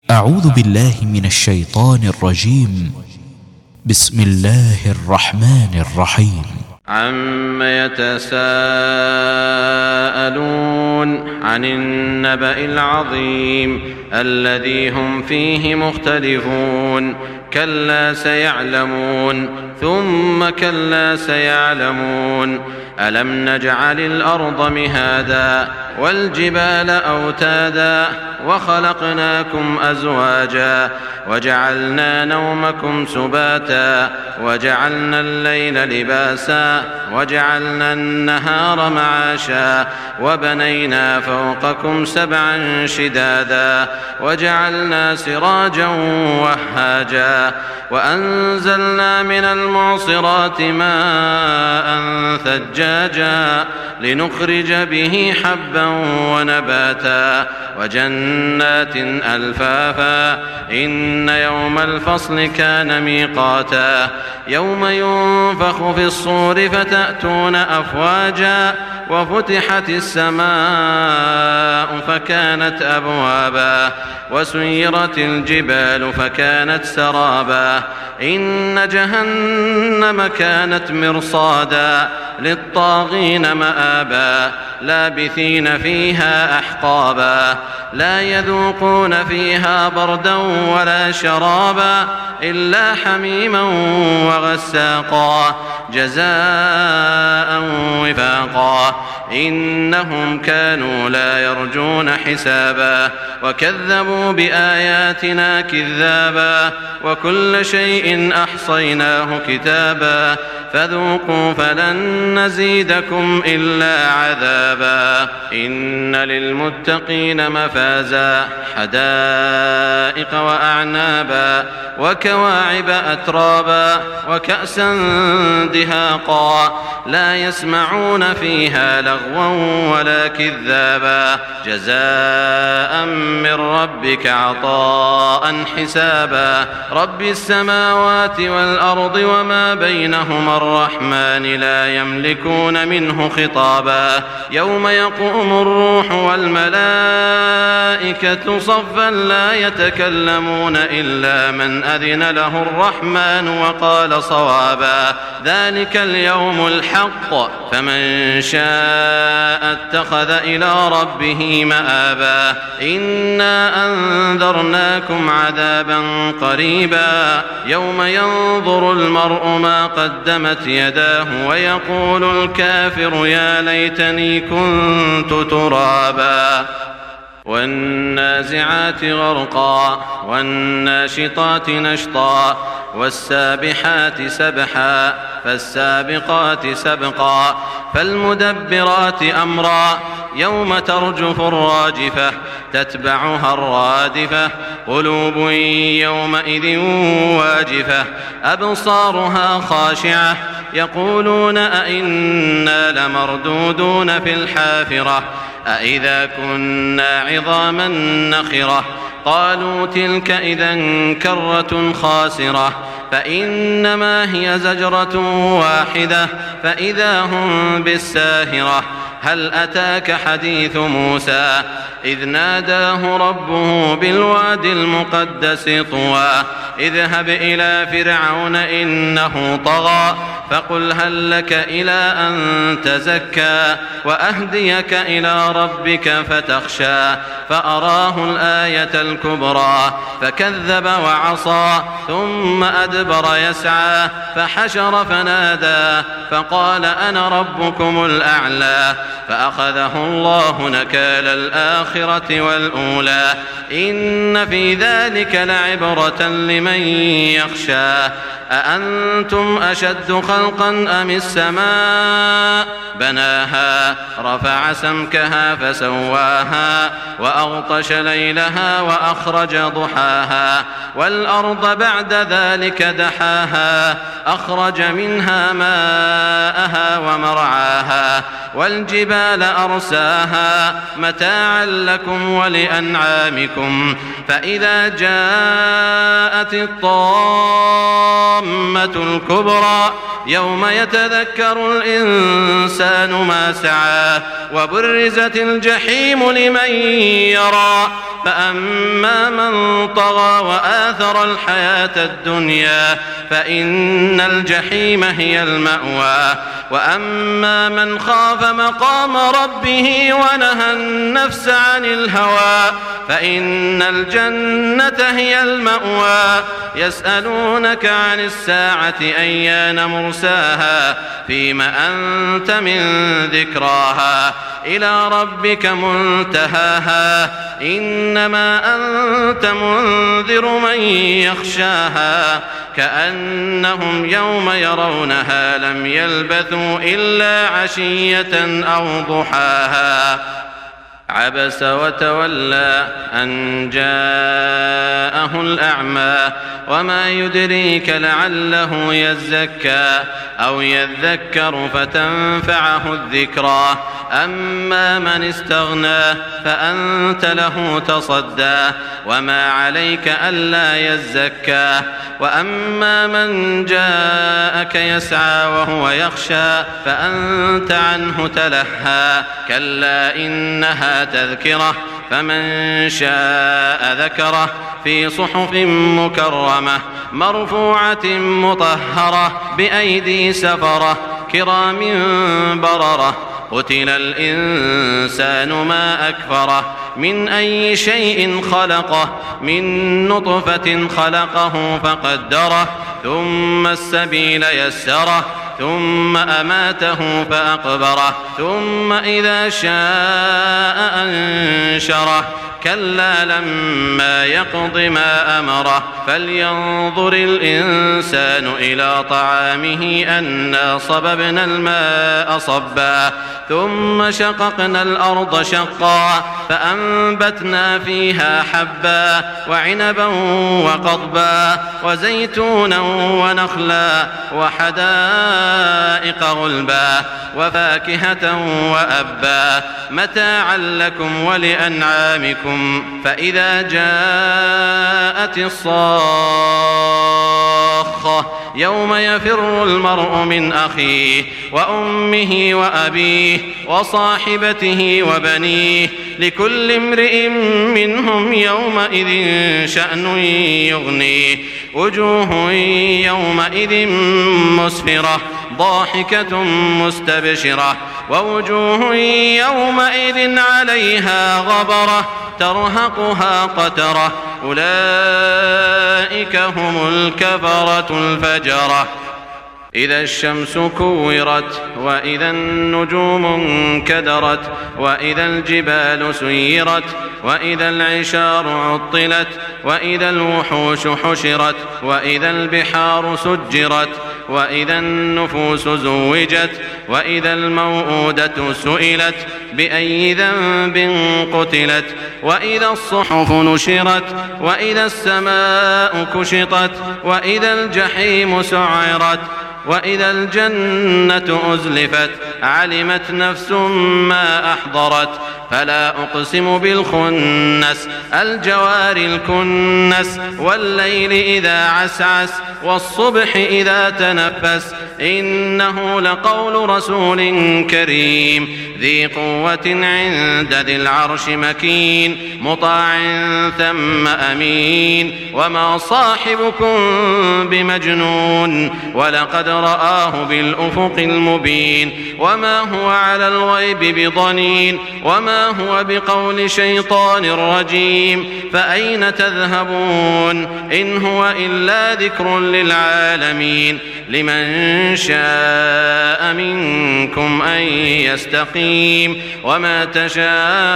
أعوذ بالله من الشيطان الرجيم. بسم الله الرحمن الرحيم. عم يتساءلون عن النبأ العظيم الذي هم فيه مختلفون كلا سيعلمون ثم كلا سيعلمون ألم نجعل الأرض مهادا والجبال أوتادا وخلقناكم أزواجا وجعلنا نومكم سباتا وجعلنا الليل لباسا وجعلنا النهار معاشا وبنينا فوقكم سبعا شدادا وجعلنا سراجا وهاجا وأنزلنا من المعصرات ماء ثجاجا لنخرج به حبا ونباتا وجنات ألفافا إن يوم الفصل كان ميقاتا يوم ينفخ في الصور فتأتون أفواجا وفتحت السماء فكانت أبوابا وسيرت الجبال فكانت سرابا إن جهنم كانت مرصادا للطاغين مآبا لابثين فيها أحقابا لا يذوقون فيها بردا ولا شرابا إلا حميما وغساقا جزاء وفاقا إنهم كانوا لا يرجون حسابا وكذبوا بآياتنا كذابا وكل شيء أحصيناه كتابا فذوقوا فلن نزيدكم إلا عذابا إن للمتقين مفازا حدائق وأعنابا وكواعب أترابا وكأسا دهاقا لا يسمعون فيها لغوا ولا كذابا جزاء من ربك عطاء حسابا رب السماوات والأرض وما بينهما الرحمن لا يملكون منه خطابا يوم يقوم الروح والملائكة صفا لا يتكلمون إلا من أذن له الرحمن وقال صوابا ذلك اليوم الحق فمن شاء اتخذ إلى ربه مآبا إنا أنذرناكم عذابا قريبا يوم ينظر المرء ما قدمت يداه ويقول الكافر يا ليتني كنت ترابا والنازعات غرقا والناشطات نشطا والسابحات سبحا فالسابقات سبقا فالمدبرات أمرا يوم ترجف الراجفة تتبعها الرادفة قلوب يومئذ واجفة أبصارها خاشعة يقولون أئنا لمردودون في الحافرة أئذا كنا عظاما نخرة قالوا تلك إذا كرة خاسرة فإنما هي زجرة واحدة فإذا هم بالساهرة هل أتاك حديث موسى إذ ناداه ربه بالواد المقدس طوى اذهب إلى فرعون إنه طغى فقل هل لك إلى أن تزكى وأهديك إلى ربك فتخشى فأراه الآية الكبرى فكذب وعصى ثم أدبر يسعى فحشر فنادى فقال أنا ربكم الأعلى فأخذه الله نكال الآخرة والأولى إن في ذلك لعبرة لمن يخشى أأنتم أشد خلقا أم السماء بناها رفع سمكها فسواها وأغطش ليلها وأخرج ضحاها والأرض بعد ذلك دحاها أخرج منها ماءها ومرعاها والجبال أرساها متاعا لكم ولأنعامكم فإذا جاءت الطامة الكبرى يوم يتذكر الإنسان الإنسان ما سعى وبرزت الجحيم لمن يرى فأما من طغى وآثر الحياة الدنيا فإن الجحيم هي المأوى وأما من خاف مقام ربه ونهى النفس عن الهوى فإن الجنة هي المأوى يسألونك عن الساعة أيان مرساها فيم أنت من ذكراها إلى ربك منتهاها إنما أنت منذر من يخشاها كأنهم يوم يرونها لم يلبثوا إلا عشية أو ضحاها عبس وتولى أن جاءه الأعمى وما يدريك لعله يزكى أو يذكر فتنفعه الذكرى أما من استغنى فأنت له تصدى وما عليك ألا يزكى وأما من جاءك يسعى وهو يخشى فأنت عنه تلهى كلا إنها تذكرة فمن شاء ذكره في صحف مكرمة مرفوعة مطهرة بأيدي سفرة كرام بررة قتل الإنسان ما أكفره من أي شيء خلقه من نطفة خلقه فقدره ثم السبيل يسره ثم أماته فأقبره ثم إذا شاء أنشره كلا لما يقض ما أمره فلينظر الإنسان إلى طعامه أنا صببنا الماء صبا ثم شققنا الأرض شقا فأنبتنا فيها حبا وعنبا وقضبا وزيتونا ونخلا وحدائق غلبا وفاكهة وأبا متاعا لكم ولأنعامكم فإذا جاءت الصاخة يوم يفر المرء من أخيه وأمه وأبيه وصاحبته وبنيه لكل امرئ منهم يومئذ شأن يغنيه وجوه يومئذ مسفرة ضاحكة مستبشرة ووجوه يومئذ عليها غبرة ترهقها قترة أولئك هم الكفرة الفجرة إذا الشمس كورت وإذا النجوم انكدرت وإذا الجبال سيرت وإذا العشار عطلت وإذا الوحوش حشرت وإذا البحار سجرت وإذا النفوس زوجت وإذا الموءودة سئلت بأي ذنب قتلت وإذا الصحف نشرت وإذا السماء كشطت وإذا الجحيم سعرت وإذا الجنة أزلفت علمت نفس ما أحضرت فلا أقسم بالخنس الجوار الكنس والليل إذا عسعس والصبح إذا تنفس إنه لقول رسول كريم ذي قوة عند ذي العرش مكين مطاع ثم أمين وما صاحبكم بمجنون ولقد رآه بالأفق المبين وما هو على الغيب بضنين وما هو بقول شيطان رجيم فأين تذهبون إن هو إلا ذكر للعالمين لمن شاء منكم أن يستقيم وما تشاءون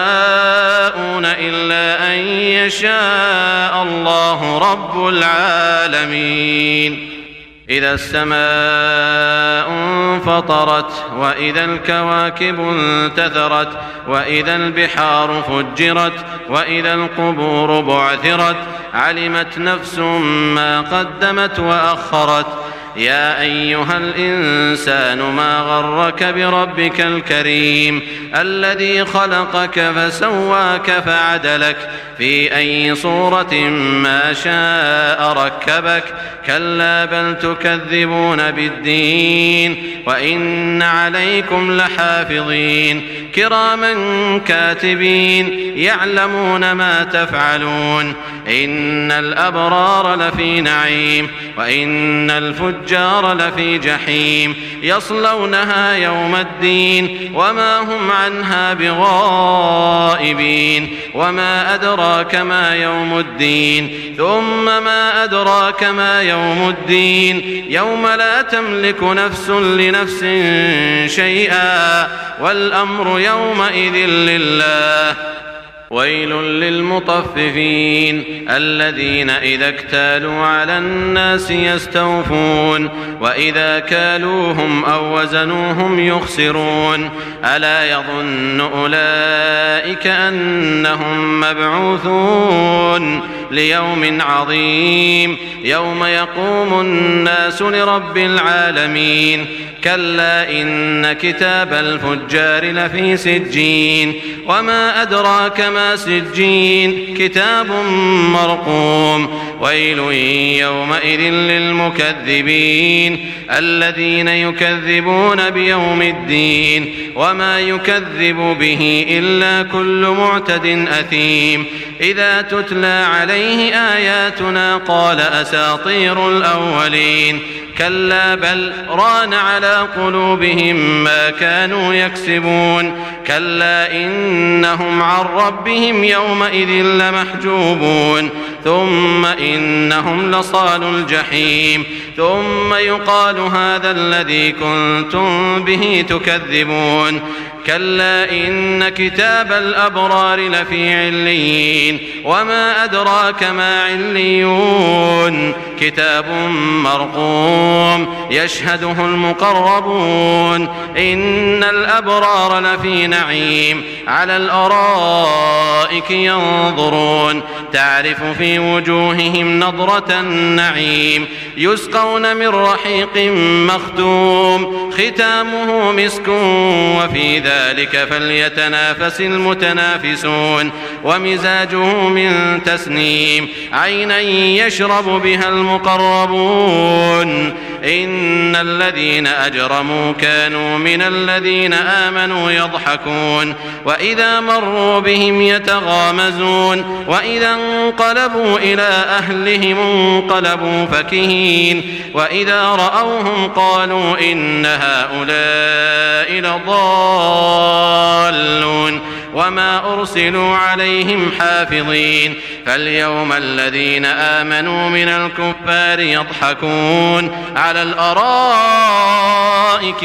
إلا أن يشاء الله رب العالمين إذا السماء انفطرت وإذا الكواكب انتثرت وإذا البحار فجرت وإذا القبور بعثرت علمت نفس ما قدمت وأخرت يا أيها الإنسان ما غرك بربك الكريم الذي خلقك فسواك فعدلك في أي صورة ما شاء ركبك كلا بل تكذبون بالدين وإن عليكم لحافظين كراما كاتبين يعلمون ما تفعلون إن الأبرار لفي نعيم وإن الفجار لفي جحيم يصلونها يوم الدين وما هم عنها بغائبين وما أدراك ما يوم الدين ثم ما أدراك ما يوم الدين يوم لا تملك نفس لنفس شيئا والأمر يومئذ لله ويل للمطففين الذين إذا اكتالوا على الناس يستوفون وإذا كالوهم أو وزنوهم يخسرون ألا يظن أولئك أنهم مبعوثون ليوم عظيم يوم يقوم الناس لرب العالمين كلا إن كتاب الفجار لفي سجين وما أدراك ما سجين كتاب مرقوم ويل يومئذ للمكذبين الذين يكذبون بيوم الدين وما يكذب به إلا كل معتد أثيم إذا تتلى عليه آياتنا قال أساطير الأولين كلا بل ران على قلوبهم ما كانوا يكسبون كلا إنهم عن ربهم يومئذ لمحجوبون ثم إنهم لصال الجحيم ثم يقال هذا الذي كنتم به تكذبون كلا إن كتاب الأبرار لفي عليين وما أدراك ما عليون كتاب مرقوم يشهده المقربون إن الأبرار لفي نعيم على الأرائك ينظرون تعرف في وجوههم نضرة النعيم يسقون من رحيق مختوم ختامه مسك وفي ذلك فليتنافس المتنافسون ومزاجه من تسنيم عينا يشرب بها المقربون إن الذين أجرموا كانوا من الذين آمنوا يضحكون وإذا مروا بهم يتغامزون وإذا انقلبوا إلى أهلهم انقلبوا فكهين وإذا رأوهم قالوا إن هؤلاء لضالون وما أرسلوا عليهم حافظين فاليوم الذين آمنوا من الكفار يضحكون على الأرائك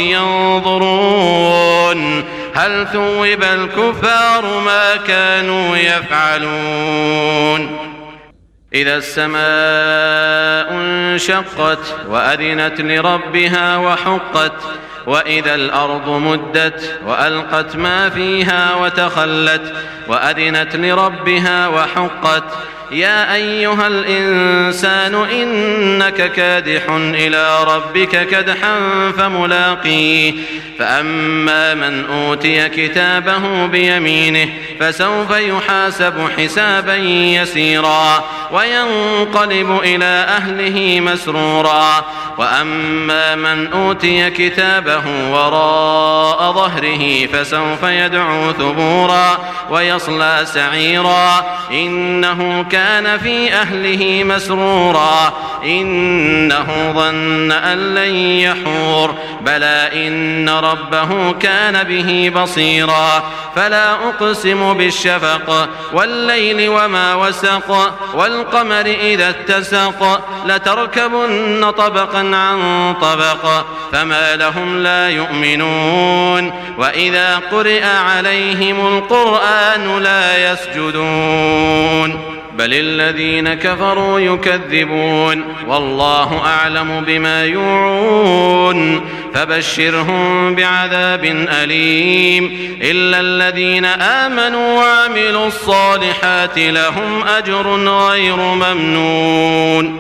ينظرون هل ثوب الكفار ما كانوا يفعلون إذا السماء انشقت وأذنت لربها وحقت وإذا الأرض مدت وألقت ما فيها وتخلت وأذنت لربها وحقت يا أيها الإنسان إنك كادح إلى ربك كدحا فملاقيه فأما من أوتي كتابه بيمينه فسوف يحاسب حسابا يسيرا وينقلب إلى أهله مسرورا وأما من أوتي كتابه وراء ظهره فسوف يدعو ثبورا ويصلى سعيرا إنه كان في أهله مسرورا إنه ظن أن لن يحور بلى إن ربه كان به بصيرا فلا أقسم بالشفق والليل وما وسق والقمر إذا اتسق لتركبن طبقا عن طبق فما لهم لا يؤمنون وإذا قرئ عليهم القرآن لا يسجدون بل الذين كفروا يكذبون والله أعلم بما يوعون فبشرهم بعذاب أليم إلا الذين آمنوا وعملوا الصالحات لهم أجر غير ممنون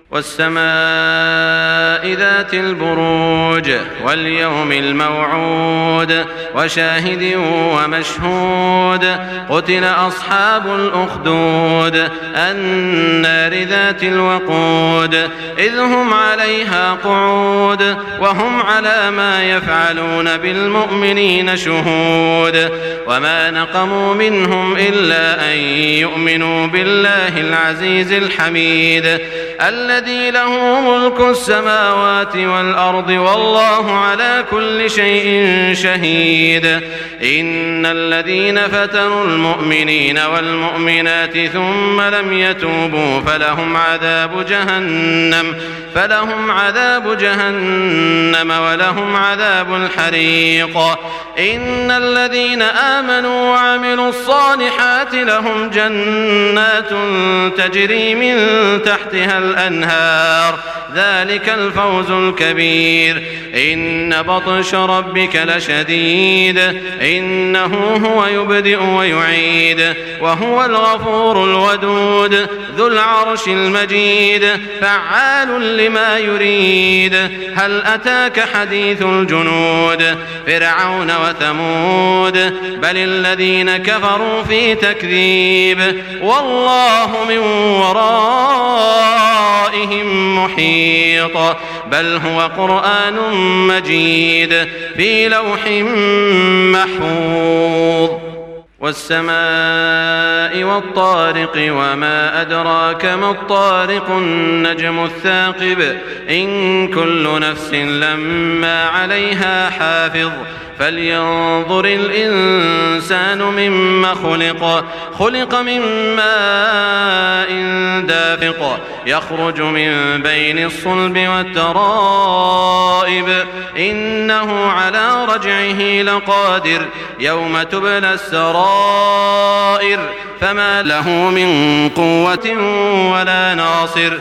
والسماء ذات البروج واليوم الموعود وشاهد ومشهود قتل أصحاب الأخدود النار ذات الوقود إذ هم عليها قعود وهم على ما يفعلون بالمؤمنين شهود وما نقموا منهم إلا أن يؤمنوا بالله العزيز الحميد الذي له ملك السماوات والأرض والله على كل شيء شهيد إن الذين فتنوا المؤمنين والمؤمنات ثم لم يتوبوا فلهم عذاب جهنم ولهم عذاب الحريق إن الذين آمنوا وعملوا الصالحات لهم جنات تجري من تحتها الأنهار ذلك الفوز الكبير إن بطش ربك لشديد إنه هو يبدئ ويعيد وهو الغفور الودود ذو العرش المجيد فعال لما يريد هل أتاك حديث الجنود فرعون وثمود بل الذين كفروا في تكذيب والله من ورائهم محيط بل هو قرآن مجيد في لوح محفوظ والسماء والطارق وما أدراك ما الطارق النجم الثاقب إن كل نفس لما عليها حافظ فلينظر الإنسان مما خلق من ماء دافق يخرج من بين الصلب والترائب إنه على رجعه لقادر يوم تبلى السرائر فما له من قوة ولا ناصر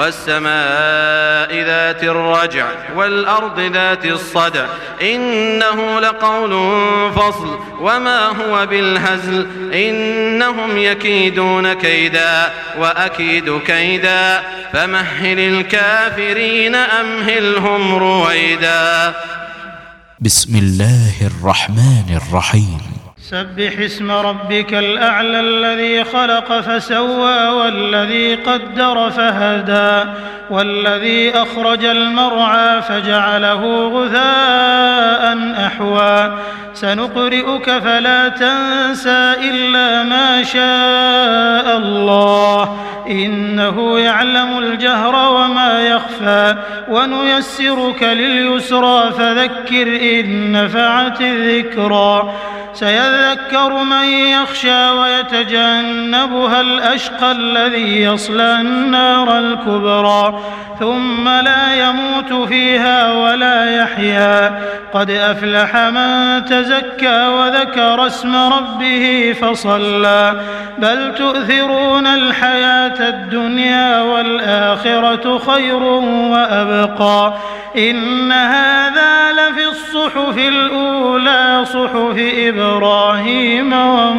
والسماء ذات الرجع والأرض ذات الصدع إنه لقول فصل وما هو بالهزل إنهم يكيدون كيدا وأكيد كيدا فمهل الكافرين أمهلهم رويدا بسم الله الرحمن الرحيم سبح اسم ربك الأعلى الذي خلق فسوى والذي قدر فهدى والذي أخرج المرعى فجعله غثاء أحوى سنقرئك فلا تنسى إلا ما شاء الله إنه يعلم الجهر وما يخفى ونيسرك لليسرى فذكر إن نفعت الذكرى سيذكر من يخشى ويتجنبها الأشقى الذي يصلى النار الكبرى ثم لا يموت فيها ولا يحيا قد أفلح من تزكى وذكر اسم ربه فصلى بل تؤثرون الحياة الدنيا والآخرة خير وأبقى إن هذا لفي الصحف الأولى صحف إبراهيم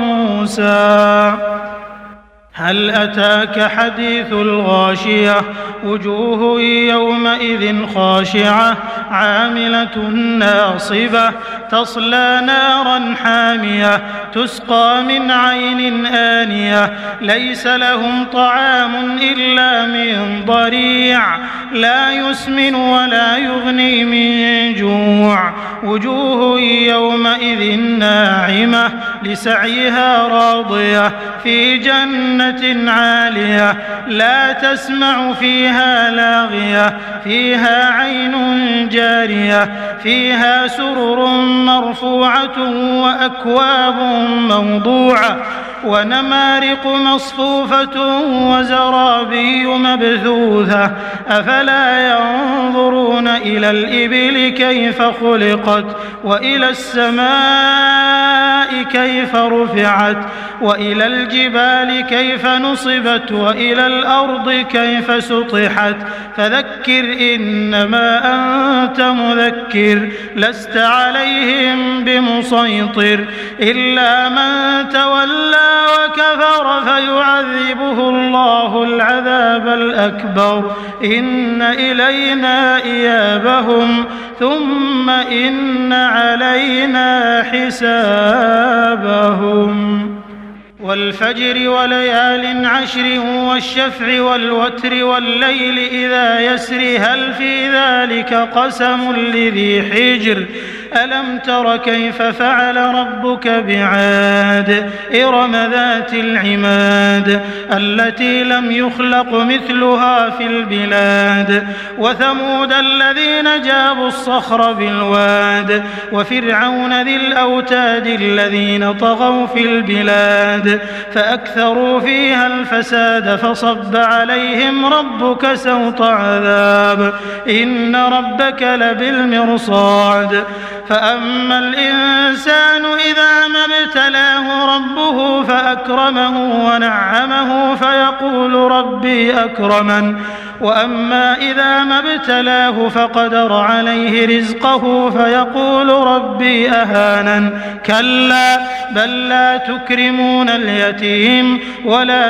وموسى هل أتاك حديث الغاشية وجوه يومئذ خاشعة عاملة ناصبة تصلى نارا حامية تسقى من عين آنية ليس لهم طعام إلا من ضريع لا يسمن ولا يغني من جوع وجوه يومئذ ناعمة لسعيها راضية في جنة عالية لا تسمع فيها لاغية فيها عين جارية فيها سرر مرفوعة وأكواب موضوعة ونمارق مصفوفة وزرابي مبثوثة أفلا ينظرون إلى الإبل كيف خلقت وإلى السماء السماء كيف رفعت وإلى الجبال كيف نصبت وإلى الأرض كيف سطحت فذكر إنما أنت مذكر لست عليهم بمسيطر إلا من تولى وكفر فيعذبه الله العذاب الأكبر إن إلينا إيابهم ثم إن علينا حسابهم والفجر وليال عشر والشفع والوتر والليل إذا يسر هل في ذلك قسم لذي حجر ألم تر كيف فعل ربك بعاد إرم ذات العماد التي لم يخلق مثلها في البلاد وثمود الذين جابوا الصخر بالواد وفرعون ذي الأوتاد الذين طغوا في البلاد فأكثروا فيها الفساد فصب عليهم ربك سوط عذاب إن ربك لبالمرصاد فأما الإنسان إذا ما ابتلاه ربه فأكرمه ونعمه فيقول ربي أكرمن وأما إذا ما ابتلاه فقدر عليه رزقه فيقول ربي أهانن كلا بل لا تكرمون اليتيم ولا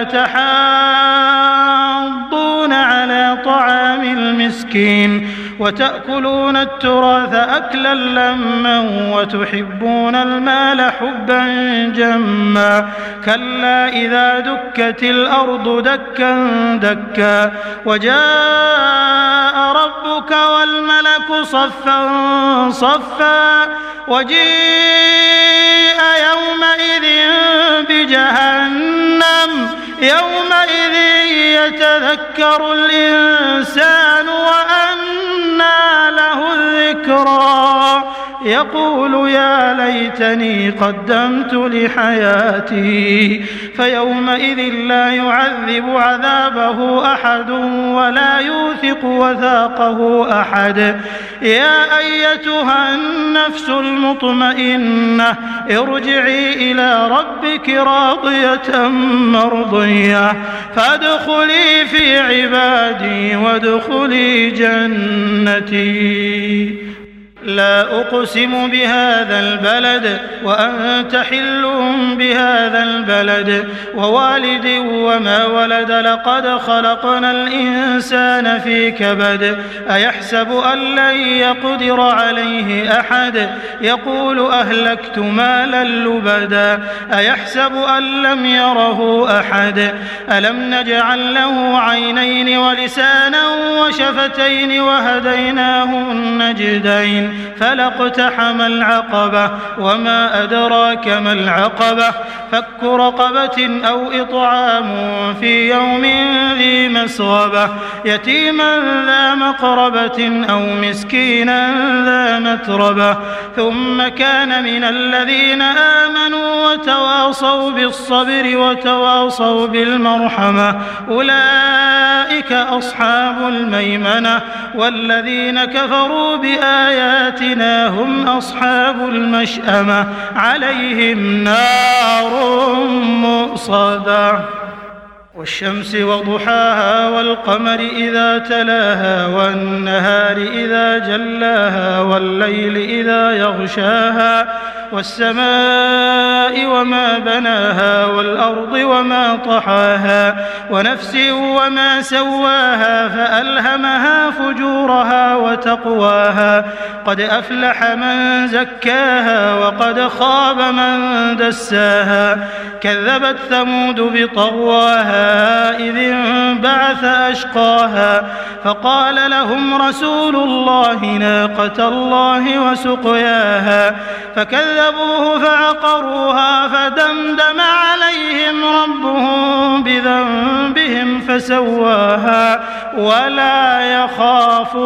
تحاضون على طعام المسكين وتأكلون التراث أكلا لما وتحبون المال حبا جما كلا إذا دكت الأرض دكا دكا وجاء ربك والملك صفا صفا وجيء يومئذ بجهنم يومئذ يتذكر الإنسان وأنى له الذكرى يقول يا ليتني قدمت لحياتي فيومئذ لا يعذب عذابه أحد ولا يوثق وثاقه أحد يا أيتها النفس المطمئنة ارجعي إلى ربك راضية مرضية فادخلي في عبادي وادخلي جنتي لا أقسم بهذا البلد وأنت حل بهذا البلد ووالد وما ولد لقد خلقنا الإنسان في كبد أيحسب أن لن يقدر عليه أحد يقول أهلكت مالا لبدا أيحسب أن لم يره أحد ألم نجعل له عينين ولسانا وشفتين وهديناه النجدين فلا اقتحم العقبة وما أدراك ما العقبة فك رقبة أو إطعام في يوم ذي مسغبة يتيما ذا مقربة أو مسكينا ذا متربة ثم كان من الذين آمنوا وتواصوا بالصبر وتواصوا بالمرحمة أولئك أصحاب الميمنة والذين كفروا بآياتنا هم أصحاب المشأمة عليهم نار مؤصدة والشمس وضحاها والقمر إذا تلاها والنهار إذا جلاها والليل إذا يغشاها والسماء وما بناها والأرض وما طحاها ونفس وما سواها فألهمها فجورها وتقواها قد أفلح من زكاها وقد خاب من دساها كذبت ثمود بطغواها إذ انبعث أشقاها فقال لهم رسول الله ناقة الله وسقياها فكذبوه فعقروها فدمدم عليهم ربهم بذنبهم فسواها ولا يخاف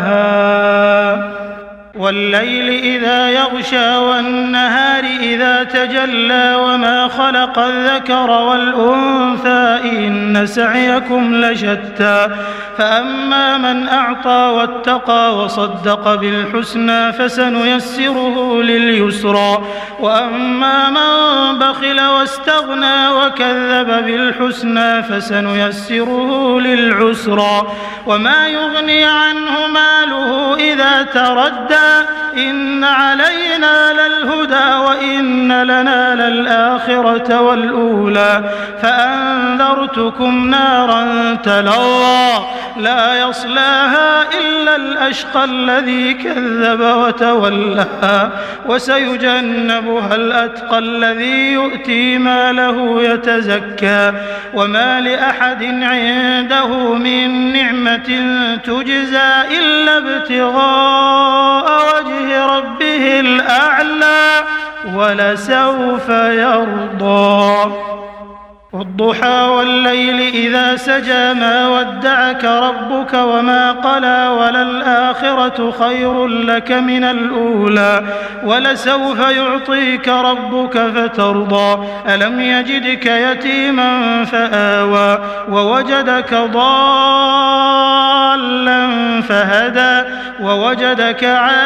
عقباها والليل إذا يغشى والنهار إذا تجلى وما خلق الذكر والأنثى إن سعيكم لشتى فأما من أعطى واتقى وصدق بالحسنى فسنيسره لليسرى وأما من بخل واستغنى وكذب بالحسنى فسنيسره للعسرى وما يغني عنه ماله إذا تردى إن علينا للهدى وإن لنا للآخرة والأولى فأنذرتكم نارا تلظى لا يصلاها إلا الأشقى الذي كذب وتولى وسيجنبها الأتقى الذي يؤتي ماله يتزكى وما لأحد عنده من نعمة تجزى إلا ابتغاء وجه ربه الأعلى ولسوف يرضى والضحى والليل إذا سجى ما ودعك ربك وما قلى وللآخرة خير لك من الأولى ولسوف يعطيك ربك فترضى ألم يجدك يتيما فآوى ووجدك ضالا فهدى ووجدك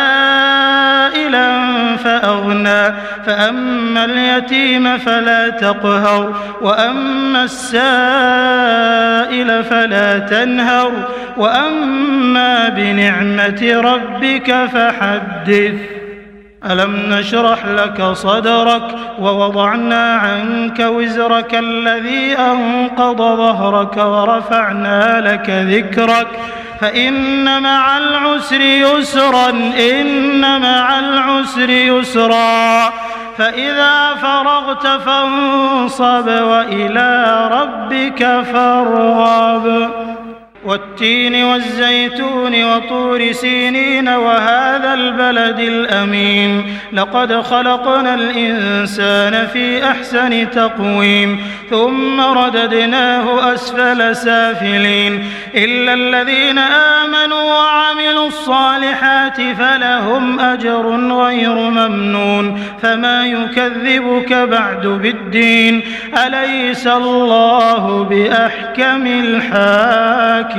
عائلا فأغنى فأما اليتيم فلا تقهر وأما السائل فلا تنهر وأما بنعمة ربك فحدث ألم نشرح لك صدرك ووضعنا عنك وزرك الذي أنقض ظهرك ورفعنا لك ذكرك فإن مع العسر يسرا إن مع العسر يسرا فإذا فرغت فانصب وإلى ربك فارغب والتين والزيتون وطور سينين وهذا البلد الأمين لقد خلقنا الإنسان في أحسن تقويم ثم رددناه أسفل سافلين إلا الذين آمنوا وعملوا الصالحات فلهم أجر غير ممنون فما يكذبك بعد بالدين أليس الله بأحكم الحاكمين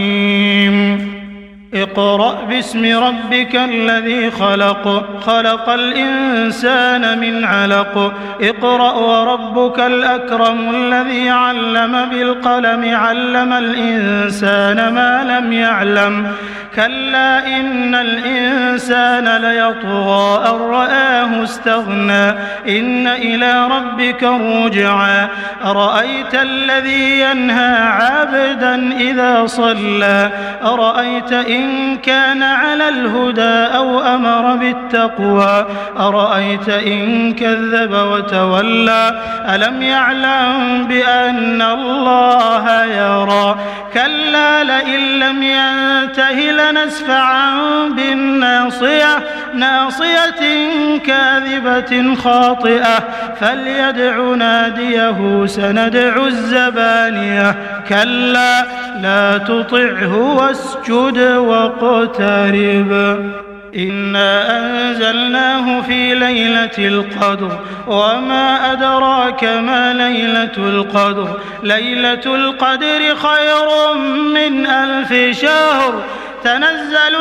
اقرأ باسم ربك الذي خلق خلق الإنسان من علق اقرأ وربك الأكرم الذي علم بالقلم علم الإنسان ما لم يعلم كلا إن الإنسان ليطغى أن رآه استغنى إن إلى ربك الرجعى أرأيت الذي ينهى عبدا إذا صلى أرأيت إن كان على الهدى أو أمر بالتقوى أرأيت إن كذب وتولى ألم يعلم بأن الله يرى كلا لئن لم ينته لنسفعا بالناصية ناصية كاذبة خاطئة فليدع ناديه سندع الزبانية كلا لا تطعه واسجد واقترب إنا أنزلناه في ليلة القدر وما أدراك ما ليلة القدر ليلة القدر خير من 1000 شهر تنزل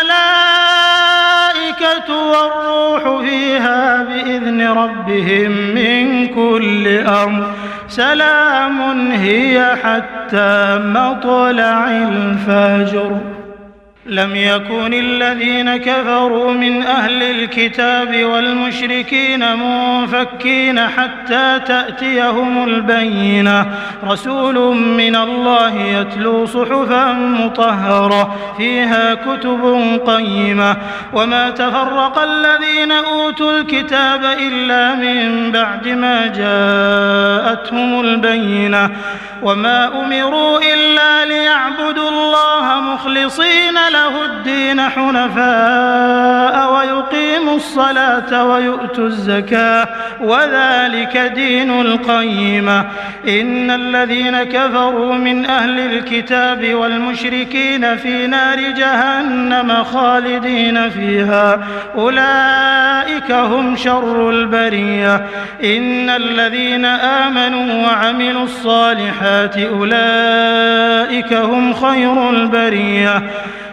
الملائكة والروح فيها بإذن ربهم من كل أمر سلام هي حتى مطلع الفجر لم يكن الذين كفروا من أهل الكتاب والمشركين منفكين حتى تأتيهم البينة رسول من الله يتلو صحفا مطهرة فيها كتب قيمة وما تفرق الذين أوتوا الكتاب إلا من بعد ما جاءتهم البينة وما أمروا إلا ليعبدوا الله مخلصين له الدين حنفاء ويقيموا الصلاة ويؤتوا الزكاة وذلك دين القيمة. إن الذين كفروا من أهل الكتاب والمشركين في نار جهنم خالدين فيها أولئك هم شر البرية. إن الذين آمنوا وعملوا الصالحات أولئك هم خير البرية.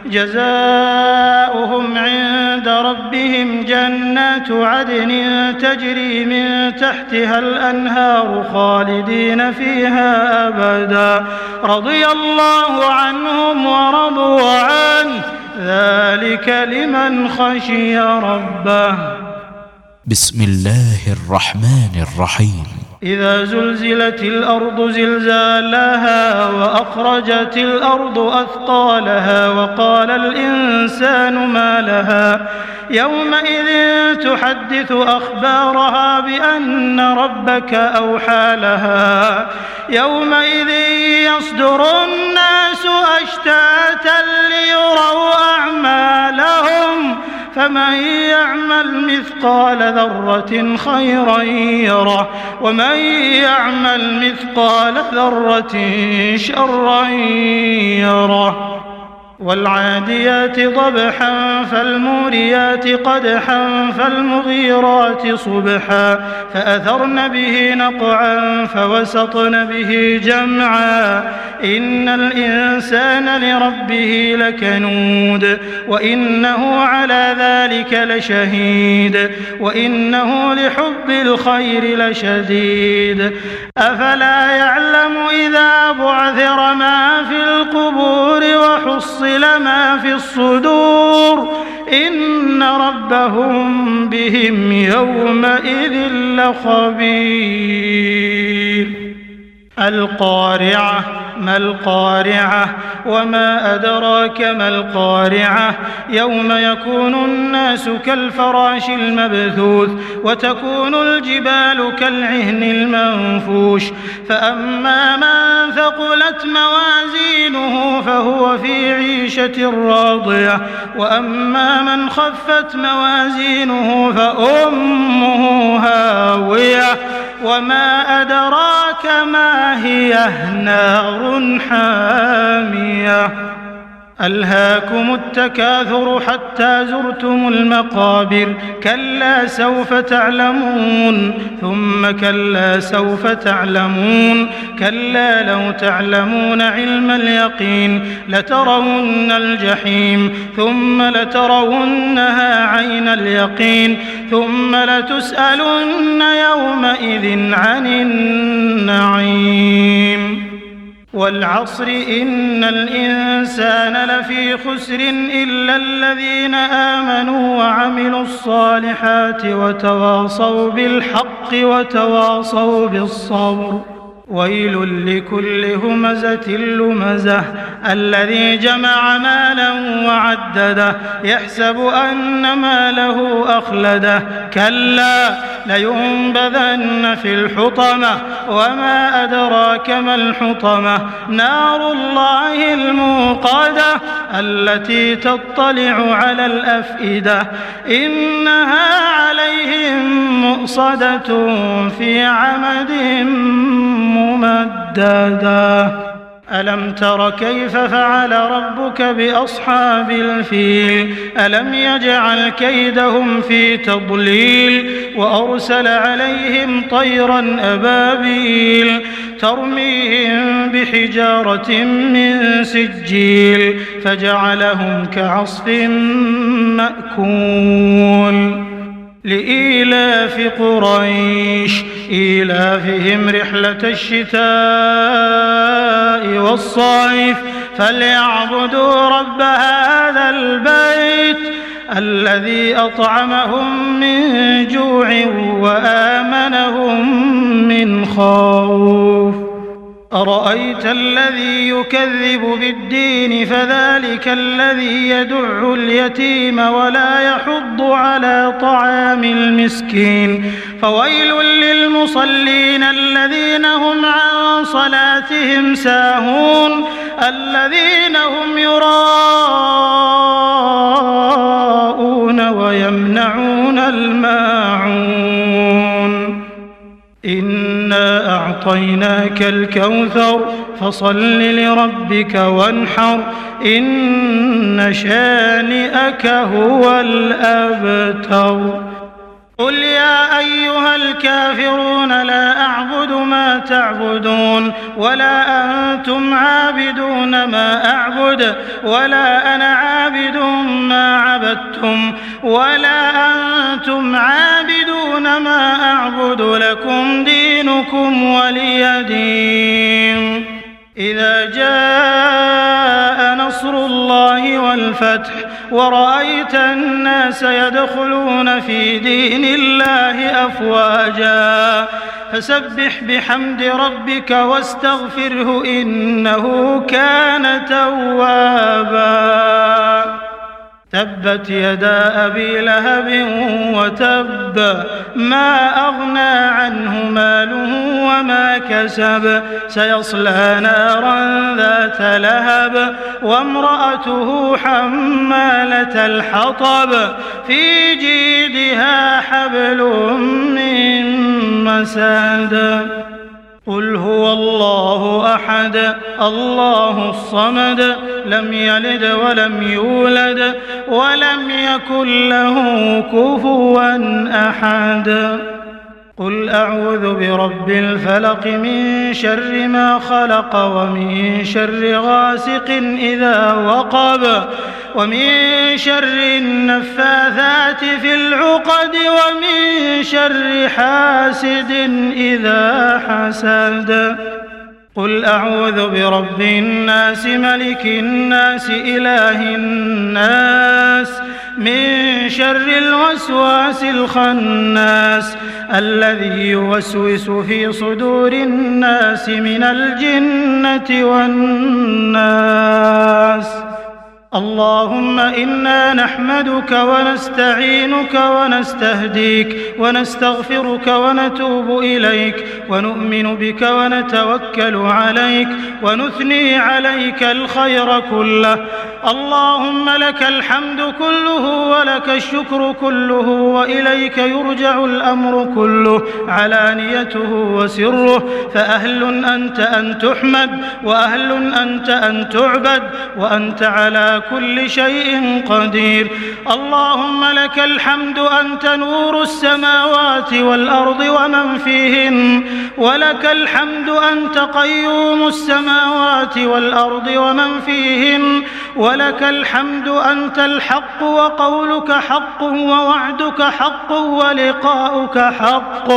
جزاؤهم عند ربهم جنات عدن تجري من تحتها الأنهار خالدين فيها أبدا رضي الله عنهم ورضوا عنه ذلك لمن خشي ربه. بسم الله الرحمن الرحيم. إذا زلزلت الأرض زلزالها وأخرجت الأرض أثقالها وقال الإنسان ما لها يومئذ تحدث أخبارها بأن ربك أوحى لها يومئذ يصدر الناس أشتاتا ليروا أعمالهم فمن يعمل مثقال ذرة خيرا يره ومن يعمل مثقال ذرة شرا يره. والعاديات ضبحا فالموريات قدحا فالمغيرات صبحا فأثرن به نقعا فوسطن به جمعا إن الإنسان لربه لكنود وإنه على ذلك لشهيد وإنه لحب الخير لشديد. أفلا يعلم إذا بعثر ما في القبور وحصل ما في الصدور إن ربهم بهم يومئذ لخبير. القارعة ما القارعة وما أدراك ما القارعة يوم يكون الناس كالفراش المبثوث وتكون الجبال كالعهن المنفوش فأما من ثقلت موازينه فهو في عيشة راضية وأما من خفت موازينه فأمه هاوية وما أدراك ما هي نار حامية. ألهاكم التكاثر حتى زرتم المقابر كلا سوف تعلمون ثم كلا سوف تعلمون كلا لو تعلمون علم اليقين لترون الجحيم ثم لترونها عين اليقين ثم لتسألن يومئذ عن النعيم. والعصر إن الإنسان لفي خسر إلا الذين آمنوا وعملوا الصالحات وتواصوا بالحق وتواصوا بالصبر. ويل لكل همزة لمزة الذي جمع مالا وعدده يحسب أن ماله أخلده كلا لينبذن في الحطمة وما أدراك ما الحطمة نار الله الموقدة التي تطلع على الأفئدة إنها عليهم مؤصدة في عمد ممددة. ألم تر كيف فعل ربك بأصحاب الفيل ألم يجعل كيدهم في تضليل وأرسل عليهم طيرا أبابيل ترميهم بحجارة من سجيل فجعلهم كعصف مأكول. لإيلاف قريش إيلافهم رحلة الشتاء والصيف فليعبدوا رب هذا البيت الذي أطعمهم من جوع وآمنهم من خوف. أرأيت الذي يكذب بالدين فذلك الذي يدع اليتيم ولا يحض على طعام المسكين فويل للمصلين الذين هم عن صلاتهم ساهون الذين هم يراءون ويمنعون الماعون إنا أعطيناك الكوثر فصل لربك وانحر إن شانئك هو الأبتر قل يا أيها الكافرون لا أعبد ما تعبدون ولا أنتم عابدون ما أعبد ولا أنا عابد ما عبدتم ولا أنتم عابدون ما أعبد لكم دينكم ولي دين إذا جاء نصر الله والفتح ورأيت الناس يدخلون في دين الله أفواجا فسبح بحمد ربك واستغفره إنه كان توابا تبت يدا أبي لهب وتب ما أغنى عنه ماله وما كسب سيصلى نارا ذات لهب وامرأته حمالة الحطب في جيدها حبل من مسد قل هو الله أحد الله الصمد لم يلد ولم يولد ولم يكن له كفوا أحد قل أعوذ برب الفلق من شر ما خلق ومن شر غاسق إذا وقب ومن شر النفاثات في العقد ومن شر حاسد إذا حسد قل أعوذ برب الناس ملك الناس إله الناس من شر الوسواس الخناس الذي يوسوس في صدور الناس من الجنة والناس اللهم إنا نحمدك ونستعينك ونستهديك ونستغفرك ونتوب إليك ونؤمن بك ونتوكل عليك ونثني عليك الخير كله اللهم لك الحمد كله ولك الشكر كله وإليك يرجع الأمر كله علانيته وسره فأهل أنت أن تحمد وأهل أنت أن تعبد وأنت على كل شيء قدير اللهم لك الحمد أنت نور السماوات والأرض ومن فيهن ولك الحمد أنت قيوم السماوات والأرض ومن فيهن ولك الحمد أنت الحق وقولك حق ووعدك حق ولقاؤك حق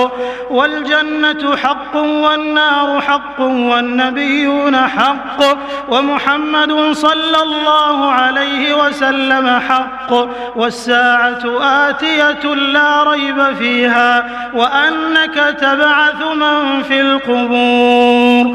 والجنة حق والنار حق والنبيون حق ومحمد صلى الله عليه وسلم حق والساعة آتية لا ريب فيها وأنك تبعث من في القبور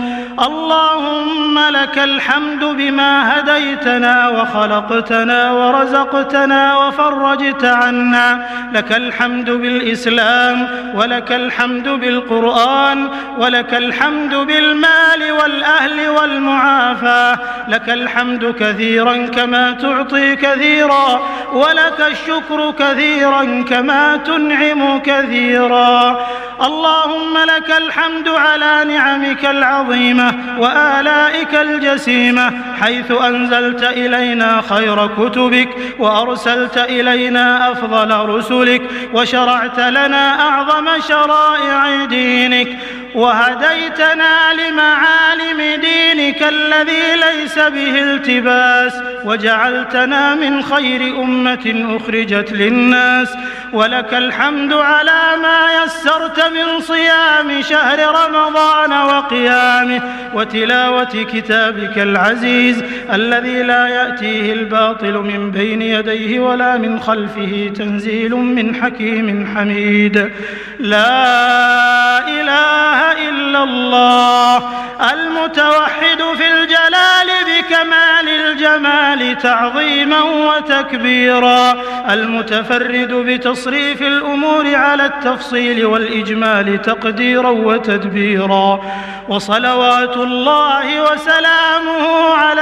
اللهم لك الحمد بما هديتنا وخلقتنا ورزقتنا وفرجت عنا لك الحمد بالإسلام ولك الحمد بالقرآن ولك الحمد بالمال والأهل والمعافاة لك الحمد كثيرا كما تعطي كثيرا ولك الشكر كثيرا كما تنعم كثيرا اللهم لك الحمد على نعمك العظيمة وآلائك الجسيمة حيث أنزلت إلينا خير كتبك وأرسلت إلينا أفضل رسلك وشرعت لنا أعظم شرائع دينك وهديتنا لمعالم دينك الذي ليس به التباس وجعلتنا من خير أمة أخرجت للناس ولك الحمد على ما يسرت من صيام شهر رمضان وقيامه وتلاوة كتابك العزيز الذي لا يأتيه الباطل من بين يديه ولا من خلفه تنزيل من حكيم حميد لا إله إلا الله المتوحد في الجلال بكمال الجمال تعظيما وتكبيرا المتفرد بتصريف الأمور على التفصيل والإجمال تقديرا وتدبيرا وصلوات الله وسلامه على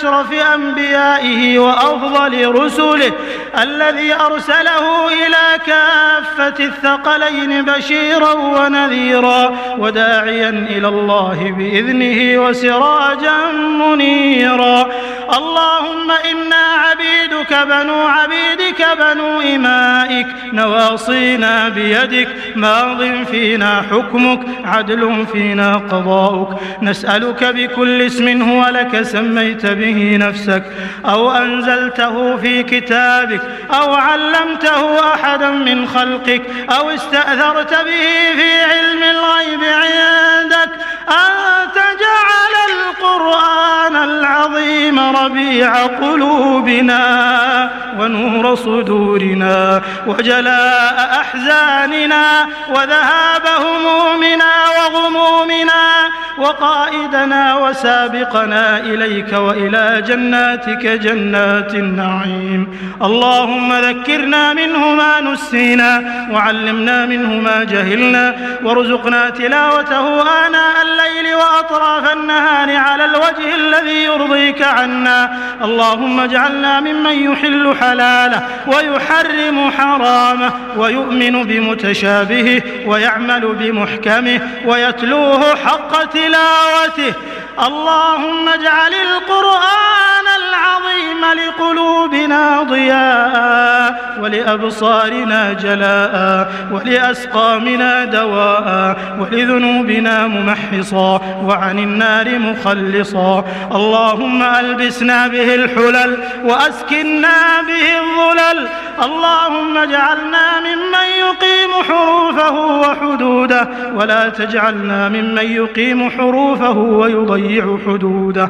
أشرف أنبيائه وأفضل رسله الذي أرسله إلى كافة الثقلين بشيرا ونذيرا وداعيا إلى الله بإذنه وسراجا منيرا. اللهم إنا عبيدك بنو عبيدك بنو إمائك نواصينا بيدك ماض فينا حكمك عدل فينا قضاؤك. نسألك بكل اسم هو لك سميت به نفسك أو أنزلته في كتابك أو علمته أحدا من خلقك أو استأثرت به في علم الغيب عندك أن تجعل القرآن العظيم ربيع قلوبنا ونور صدورنا وجلاء أحزاننا وذهاب همومنا وغمومنا وقائدنا وسابقنا إليك وإلى جناتك جنات النعيم. اللهم ذكرنا منه ما نسينا وعلمنا منه ما جهلنا وارزقنا تلاوته آناء الليل وأطراف النهار على الوجه الذي يرضيك عنا. اللهم اجعلنا ممن يحل حلاله ويحرم حرامه ويؤمن بمتشابهه ويعمل بمحكمه ويتلوه حق تلاوته. اللهم اجعل القرآن العظيم لقلوبنا ضياء ولأبصارنا جلاء ولأسقامنا دواء ولذنوبنا ممحصا وعن النار مخلصا. اللهم ألبسنا به الحلل وأسكننا به الظلل. اللهم اجعلنا ممن يقيم حروفه وحدوده ولا تجعلنا ممن يقيم حروفه ويضيع حدوده.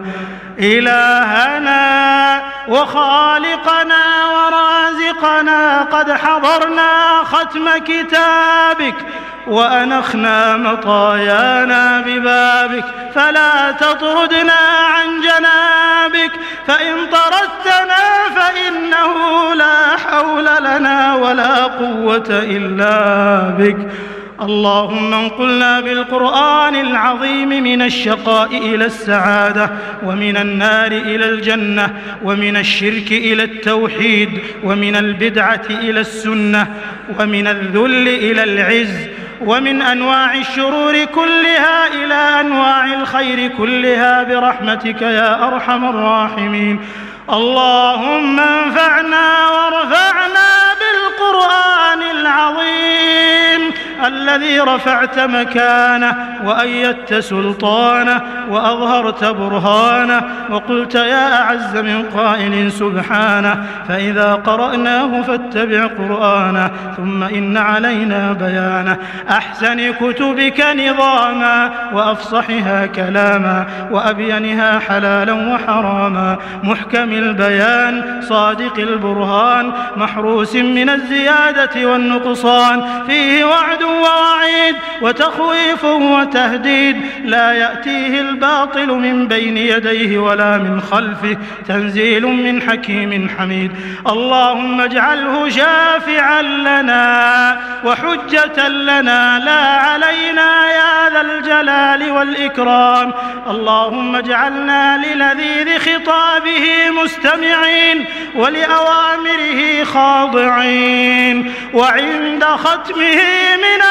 إلهنا وخالقنا ورازقنا قد حضرنا ختم كتابك وأنخنا مطايانا ببابك فلا تطردنا عن جنابك فإن طردتنا فإنه لا حول لنا ولا قوة إلا بك. اللهم انقلنا بالقرآن العظيم من الشقاء إلى السعادة ومن النار إلى الجنة ومن الشرك إلى التوحيد ومن البدعة إلى السنة ومن الذل إلى العز ومن أنواع الشرور كلها إلى أنواع الخير كلها برحمتك يا أرحم الراحمين. اللهم انفعنا وارفعنا بالقرآن العظيم الذي رفعت مكانه وأيدت سلطانه وأظهرت برهانه وقلت يا أعز من قائل سبحانه فإذا قرأناه فاتبع قرآنه ثم إن علينا بيانه. أحسن كتبك نظاما وأفصحها كلاما وأبينها حلالا وحراما محكم البيان صادق البرهان محروس من الزيادة والنقصان فيه وعد ووعيد وتخويف وتهديد لا يأتيه الباطل من بين يديه ولا من خلفه تنزيل من حكيم حميد. اللهم اجعله شافعا لنا وحجة لنا لا علينا يا ذا الجلال والإكرام. اللهم اجعلنا للذيذ خطابه مستمعين ولأوامره خاضعين وعند ختمه من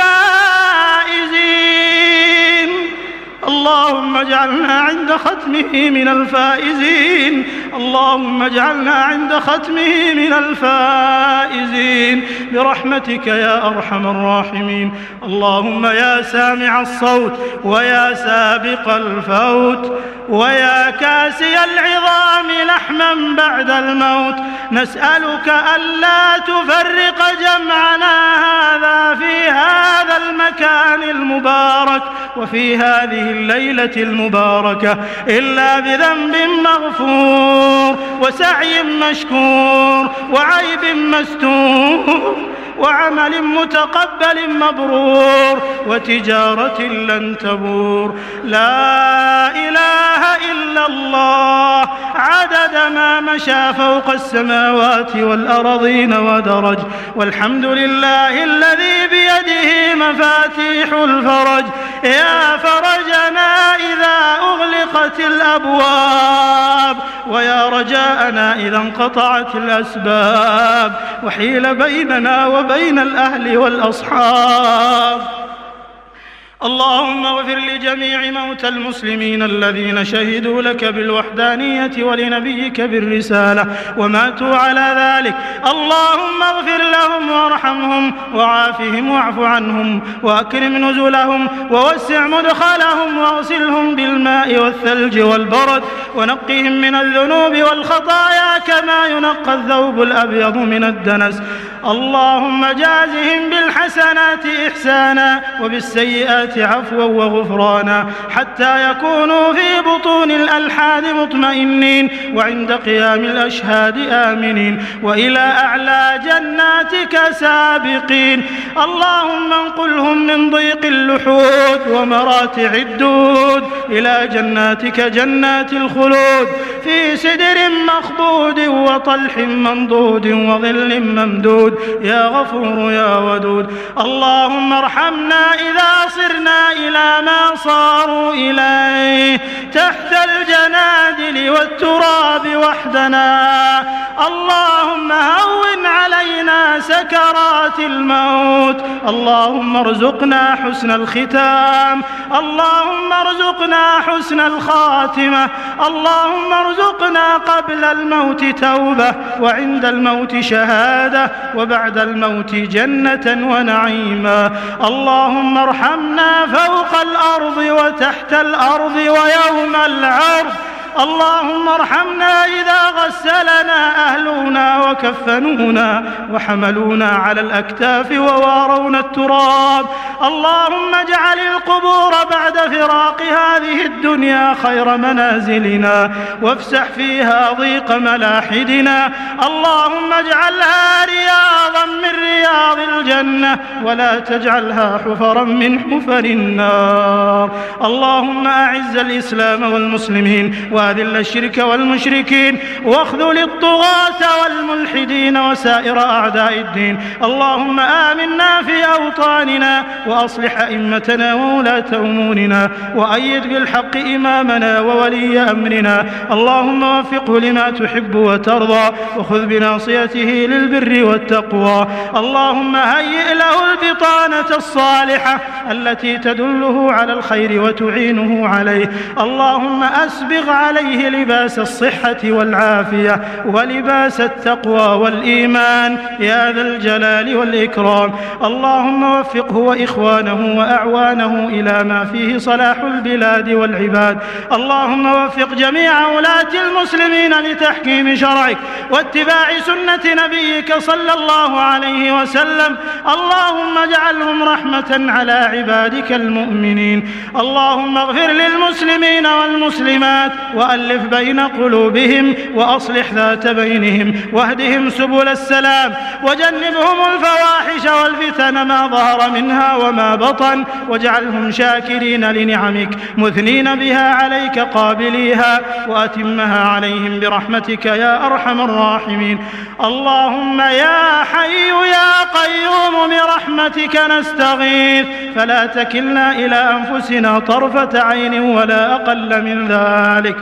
الفائزين. اللهم اجعلنا عند ختمه من الفائزين. اللهم اجعلنا عند ختمه من الفائزين برحمتك يا أرحم الراحمين. اللهم يا سامع الصوت ويا سابق الفوت ويا كاسي العظام لحما بعد الموت نسألك ألا تفرق جمعنا هذا في هذا المكان المبارك وفي هذه الليلة المباركة إلا بذنب مغفور وسعي مشكور وعيب مستور وعمل متقبل مبرور وتجارة لن تبور. لا إله إلا الله عدد ما مشى فوق السماوات والأرضين ودرج. والحمد لله الذي بيده مفاتيح الفرج. يا فرجنا إذا أغلقت الأبواب ويا رجاءنا إذا انقطعت الأسباب وحيل بيننا وبين الأهل والأصحاب. اللهم اغفر لجميع موتى المسلمين الذين شهدوا لك بالوحدانية ولنبيك بالرسالة وماتوا على ذلك. اللهم اغفر لهم وارحمهم وعافهم واعف عنهم وأكرم نزلهم ووسع مدخلهم واغسلهم بالماء والثلج والبرد ونقهم من الذنوب والخطايا كما ينقى الثوب الأبيض من الدنس. اللهم جازهم بالحسنات إحسانا وبالسيئات عفوا وغفرانا حتى يكونوا في بطون الألحاد مطمئنين وعند قيام الأشهاد آمنين وإلى أعلى جناتك سابقين. اللهم انقلهم من ضيق اللحود ومراتع الدود إلى جناتك جنات الخلود في سدر مخضود وطلح منضود وظل ممدود يا غفور يا ودود. اللهم ارحمنا إذا صرنا إلى ما صاروا إليه تحت الجنادل والتراب وحدنا. اللهم هون علينا سكرات الموت. اللهم ارزقنا حسن الختام. اللهم ارزقنا حسن الخاتمة. اللهم ارزقنا قبل الموت توبة وعند الموت شهادة وبعد الموت جنة ونعيما. اللهم ارحمنا فوق الأرض وتحت الأرض ويوم العرض. اللهم ارحمنا إذا غسلنا أهلنا وكفنونا وحملونا على الأكتاف ووارونا التراب. اللهم اجعل القبور بعد فراق هذه الدنيا خير منازلنا وافسح فيها ضيق ملاحدنا. اللهم اجعلها رياضا من رياض الجنة ولا تجعلها حفرا من حفر النار. اللهم أعز الإسلام والمسلمين وأذل الشرك والمشركين واخذل الطغاة والملحدين وسائر أعداء الدين. اللهم آمنا في أوطاننا وأصلح أئمتنا وولاة أمورنا وأيد بالحق إمامنا وولي أمرنا. اللهم وفقه لما تحب وترضى وخذ بناصيته للبر والتقوى. اللهم هيئ له البطانة الصالحة التي تدله على الخير وتعينه عليه. اللهم أسبغ عليه لباس الصحة والعافية ولباس التقوى والإيمان يا ذا الجلال والإكرام. اللهم وفقه وإخوانه وأعوانه إلى ما فيه صلاح البلاد والعباد. اللهم وفق جميع ولاة المسلمين لتحكيم شرعك واتباع سنة نبيك صلى الله عليه وسلم. اللهم اجعلهم رحمة على عبادك المؤمنين. اللهم اغفر للمسلمين والمسلمات وألف بين قلوبهم وأصلح ذات بينهم واهدهم سبل السلام وجنبهم الفواحش والفتن ما ظهر منها وما بطن واجعلهم شاكرين لنعمك مثنين بها عليك قابليها وأتمها عليهم برحمتك يا أرحم الراحمين. اللهم يا حي يا قيوم برحمتك نستغيث فلا تكلنا إلى أنفسنا طرفة عين ولا أقل من ذلك.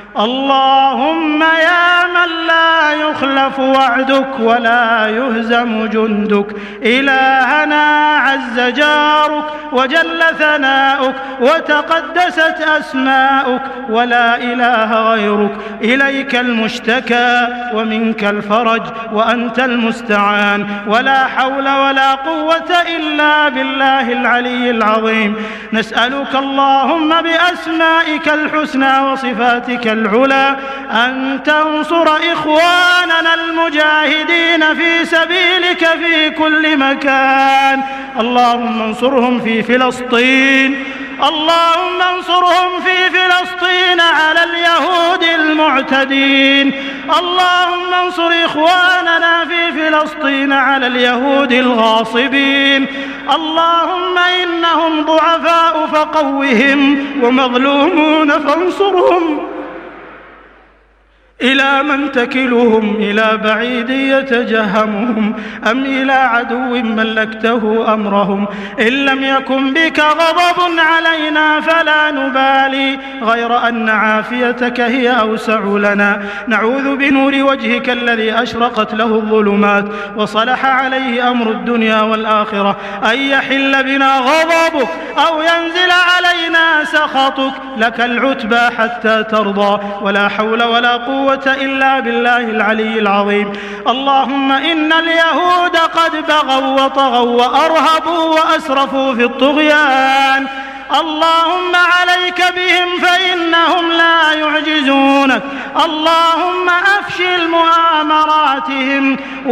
اللهم يا من لا يخلف وعدك ولا يهزم جندك إلهنا عز جارك وجل ثناؤك وتقدست أسماؤك ولا إله غيرك. إليك المشتكى ومنك الفرج وأنت المستعان ولا حول ولا قوة إلا بالله العلي العظيم. نسألك اللهم بأسمائك الحسنى وصفاتك العلا أن تنصر إخواننا المجاهدين في سبيلك في كل مكان. اللهم انصرهم في فلسطين. اللهم انصرهم في فلسطين على اليهود المعتدين. اللهم انصر إخواننا في فلسطين على اليهود الغاصبين. اللهم إنهم ضعفاء فقوهم ومظلومون فانصرهم. إلى من تكلهم؟ إلى بعيد يتجهمهم أم إلى عدو ملكته أمرهم؟ إن لم يكن بك غضب علينا فلا نبالي، غير أن عافيتك هي أوسع لنا. نعوذ بنور وجهك الذي أشرقت له الظلمات وصلح عليه أمر الدنيا والآخرة أن يحل بنا غضبك أو ينزل علينا سخطك، لك العتبى حتى ترضى، ولا حول ولا قوة إلا بالله العلي العظيم. اللهم إن اليهود قد بغوا وطغوا وأرهبوا وأسرفوا في الطغيان، اللهم عليك بهم فإنهم لا يعجزونك. اللهم أفشل مؤامراتهم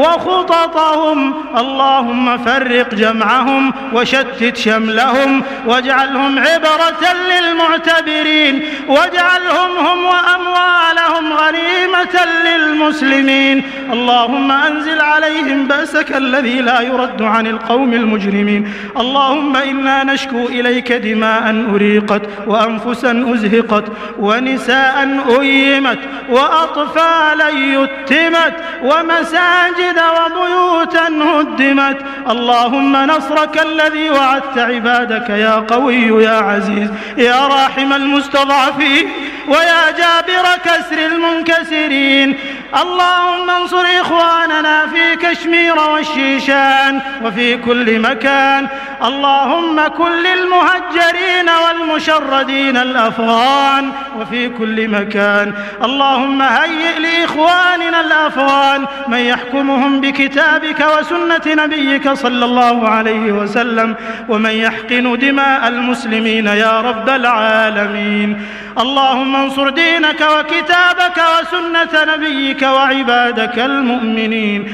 وخططهم، اللهم فرق جمعهم وشتت شملهم واجعلهم عبرة للمعتبرين، واجعلهم هم وأموالهم غنيمة للمسلمين. اللهم أنزل عليهم بأسك الذي لا يرد عن القوم المجرمين. اللهم إنا نشكو إليك دماء أريقت وأنفسا أزهقت ونساء أيمت وأطفالا يتمت ومساجد وبيوتا هدمت. اللهم نصرك الذي وعدت عبادك يا قوي يا عزيز يا راحم المستضعفين ويا جابر كسر المنكسرين. اللهم انصر إخواننا في كشمير والشيشان وفي كل مكان. اللهم كن للمهجرين والمشردين الأفغان وفي كل مكان. اللهم هيئ لإخواننا الأفغان من يحكمهم بكتابك وسنة نبيك صلى الله عليه وسلم ومن يحقن دماء المسلمين يا رب العالمين. اللهم انصر دينك وكتابك وسنة نبيك وعبادك المؤمنين.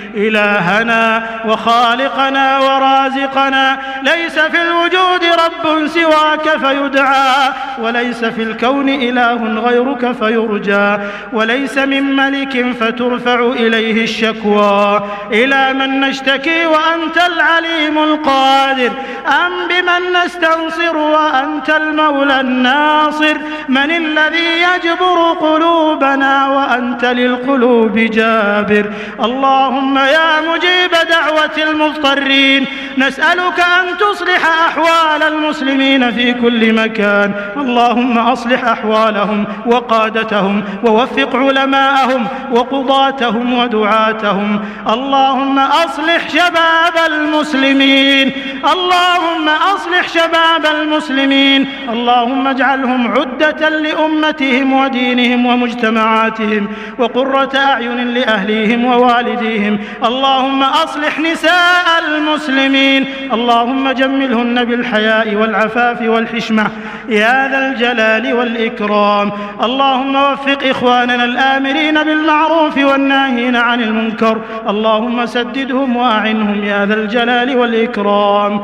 إلهنا وخالقنا ورازقنا، ليس في الوجود رب سواك فيدعى، وليس في الكون إله غيرك فيرجى، وليس من ملك فترفع إليه الشكوى. إلى من نشتكي وأنت العليم القادر؟ أم بمن نستنصر وأنت المولى الناصر؟ من الذي يجبر قلوبنا وأنت للقلوب جابر؟ اللهم يا مجيب دعوة المضطرين، نسألك أن تصلح أحوال المسلمين في كل مكان. اللهم أصلح أحوالهم وقادتهم ووفق علماءهم وقضاتهم ودعاتهم. اللهم أصلح شباب المسلمين، اللهم أصلح شباب المسلمين. اللهم اجعلهم عدة لأمتهم ودينهم ومجتمعاتهم وقرة أعين لأهليهم ووالديهم. اللهم أصلح نساء المسلمين، اللهم جملهن بالحياء والعفاف والحشمة يا ذا الجلال والإكرام. اللهم وفق إخواننا الآمرين بالمعروف والناهين عن المنكر، اللهم سددهم وأعنهم يا ذا الجلال والإكرام.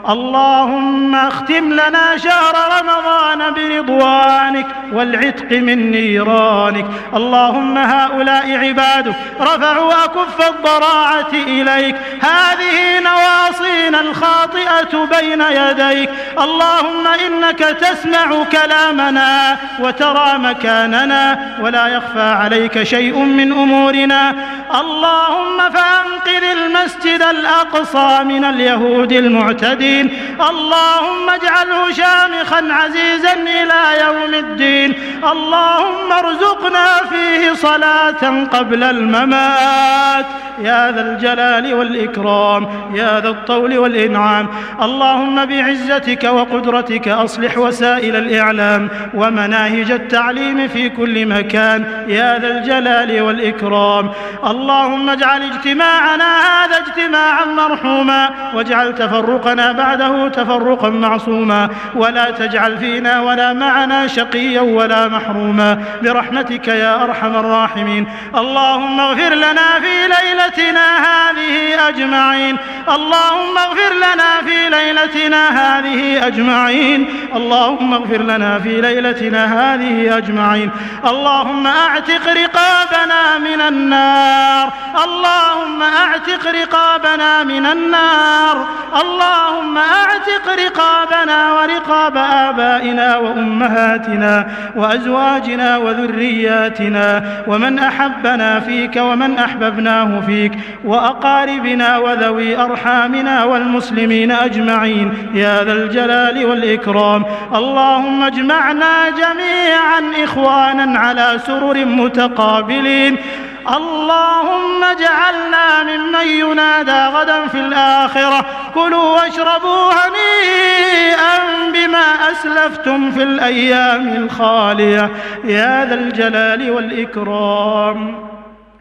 اللهم اختم لنا شهر رمضان برضوانك والعتق من نيرانك. اللهم هؤلاء عبادك رفعوا أكف الضراعة إليك، هذه نواصينا الخاطئة بين يديك. اللهم إنك تسمع كلامنا وترى مكاننا ولا يخفى عليك شيء من أمورنا. اللهم فأنقذ المسجد الأقصى من اليهود المعتدين، اللهم اجعله شامخا عزيزا إلى يوم الدين. اللهم ارزقنا فيه صلاة قبل الممات يا ذا الجلال والإكرام يا ذا الطول والإنعام. اللهم بعزتك وقدرتك أصلح وسائل الإعلام ومناهج التعليم في كل مكان يا ذا الجلال والإكرام. اللهم اجعل اجتماعنا هذا اجتماعا مرحوما، واجعل تفرقنا بعده تفرقا معصوما، ولا تجعل فينا ولا معنا شقيا ولا محروما برحمتك يا أرحم الراحمين. اللهم اغفر لنا في ليلتنا هذه أجمعين، اللهم اغفر لنا في ليلتنا هذه أجمعين، اللهم اغفر لنا في ليلتنا هذه أجمعين. اللهم أعتق رقابنا من النار. اللهم أعتق رقابنا من النار. اللهم أعتق رقابنا ورقاب آبائنا وأمهاتنا وأزواجنا وذرياتنا ومن أحبنا فيك ومن أحببناه فيك وأقاربنا وذوي أرحامنا والمسلمين أجمعين يا ذا الجلال والإكرام. اللهم اجمعنا جميعا إخوانا على سرر متقابلين. اللهم اجعلنا ممن ينادى غدا في الآخرة كلوا واشربوا هنيئا بما أسلفتم في الأيام الخالية يا ذا الجلال والإكرام.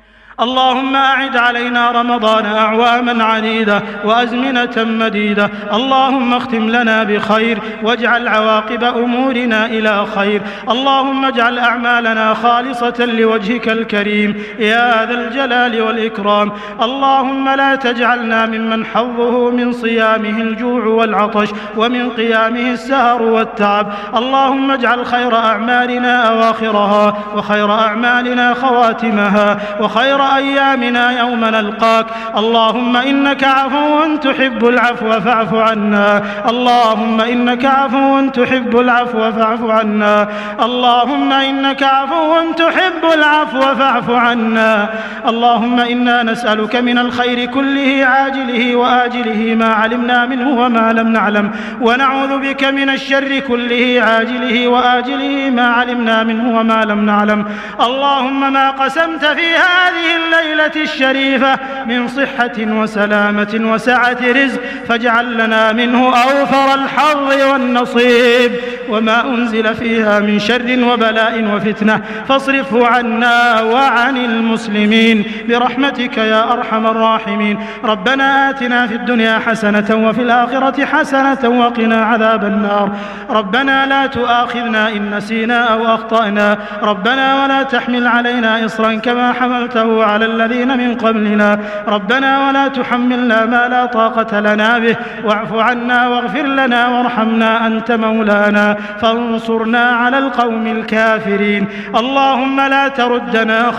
اللهم أعد علينا رمضان أعواما عديدة وأزمنة مديدة. اللهم اختم لنا بخير واجعل عواقب أمورنا إلى خير. اللهم اجعل أعمالنا خالصة لوجهك الكريم يا ذا الجلال والإكرام. اللهم لا تجعلنا ممن حظه من صيامه الجوع والعطش ومن قيامه السهر والتعب. اللهم اجعل خير أعمالنا أواخرها وخير أعمالنا خواتمها وخير أيامنا يوم نلقاك. اللهم إنك عفو تحب العفو فاعف عنا. اللهم إنك عفو تحب العفو فاعف عنا. اللهم إنك عفو تحب العفو فاعف عنا. اللهم إنا نسألك من الخير كله عاجله وآجله ما علمنا منه وما لم نعلم ونعوذ بك من الشر كله عاجله وآجله ما علمنا منه وما لم نعلم. اللهم ما قسمت في هذه الليلة الشريفة من صحة وسلامة وسعة رزق فاجعل لنا منه أوفر الحظ والنصيب. وما أنزل فيها من شر وبلاء وفتنة فاصرفه عنا وعن المسلمين برحمتك يا أرحم الراحمين. ربنا آتنا في الدنيا حسنة وفي الآخرة حسنة وقنا عذاب النار. ربنا لا تؤاخذنا إن نسينا أو أخطأنا. ربنا ولا تحمل علينا إصرا كما حملته على الذين من قبلنا. ربنا ولا تحملنا ما لا طاقة لنا به واعف عنا واغفر لنا وارحمنا أنت مولانا فانصرنا على القوم الكافرين. اللهم لا تردنا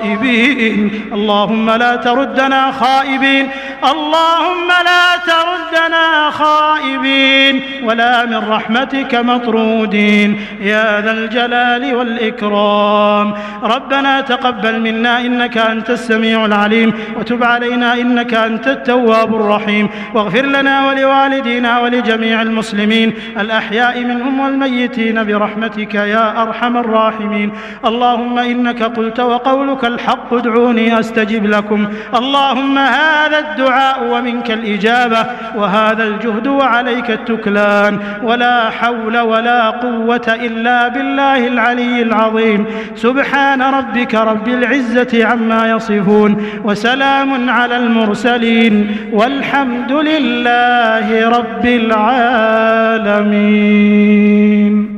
خائبين. اللهم لا تردنا خائبين. اللهم لا تردنا خائبين ولا من رحمتك مطرودين يا ذا الجلال والإكرام. ربنا تقبل منا إنك أنت السميع العليم وتب علينا إنك أنت التواب الرحيم. واغفر لنا ولوالدينا ولجميع المسلمين الأحياء منهم والميتين برحمتك يا أرحم الراحمين. اللهم إنك قلت وقولك الحق ادعوني أستجب لكم. اللهم هذا الدعاء ومنك الإجابة وهذا الجهد وعليك التكلان ولا حول ولا قوة إلا بالله العلي العظيم. سبحان ربك رب العزة عما يصفون وسلام على المرسلين والحمد لله رب العالمين.